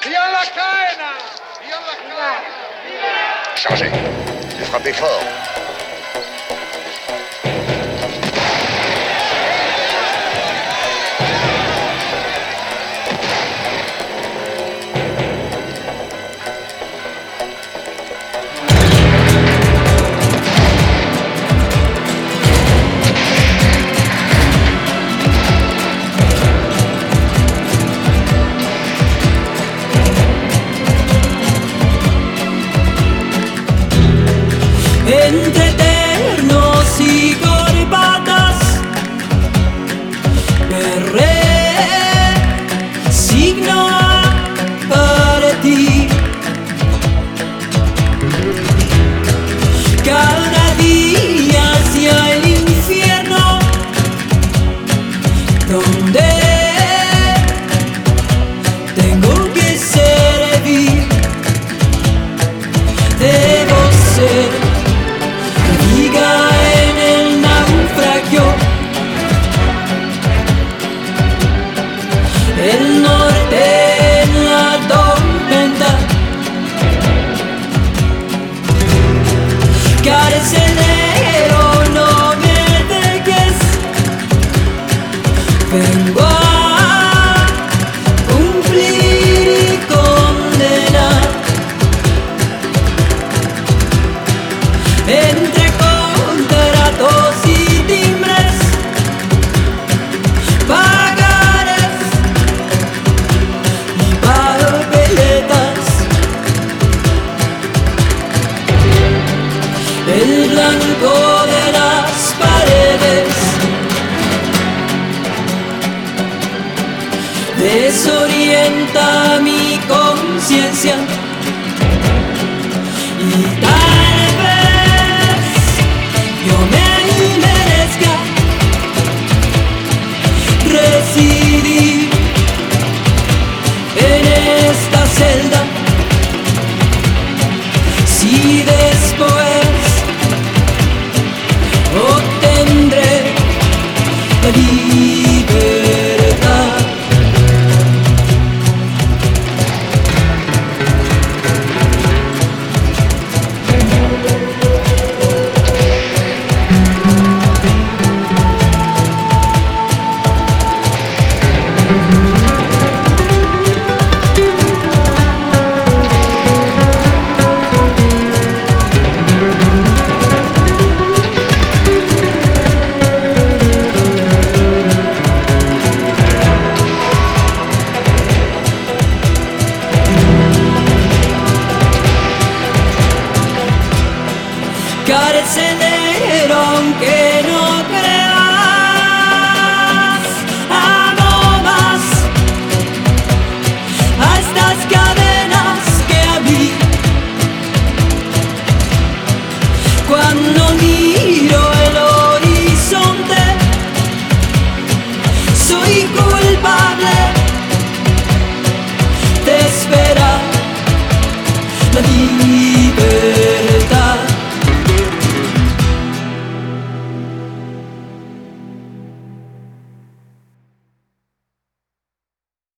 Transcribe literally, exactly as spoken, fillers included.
Yalla Kaina! Yalla Kaina! Chargez. Et frappez fort. Entre eternos y corbatas me resigno a partir. Cada día hacia el infierno donde tengo que servir. Debo ser en el naufragio, el norte en la tormenta, carcelero, no me dejes, vengo a cumplir y condenar. Entre contratos y timbres, pagares y papeletas, el blanco de las paredes desorienta mi conciencia y tal vez yo me merezca residir en esta celda si después obtendré la libertad. Carcelero, aunque no creas, amo más a estas cadenas que a mí. Cuando miro el horizonte, soy culpable de esperar la vida.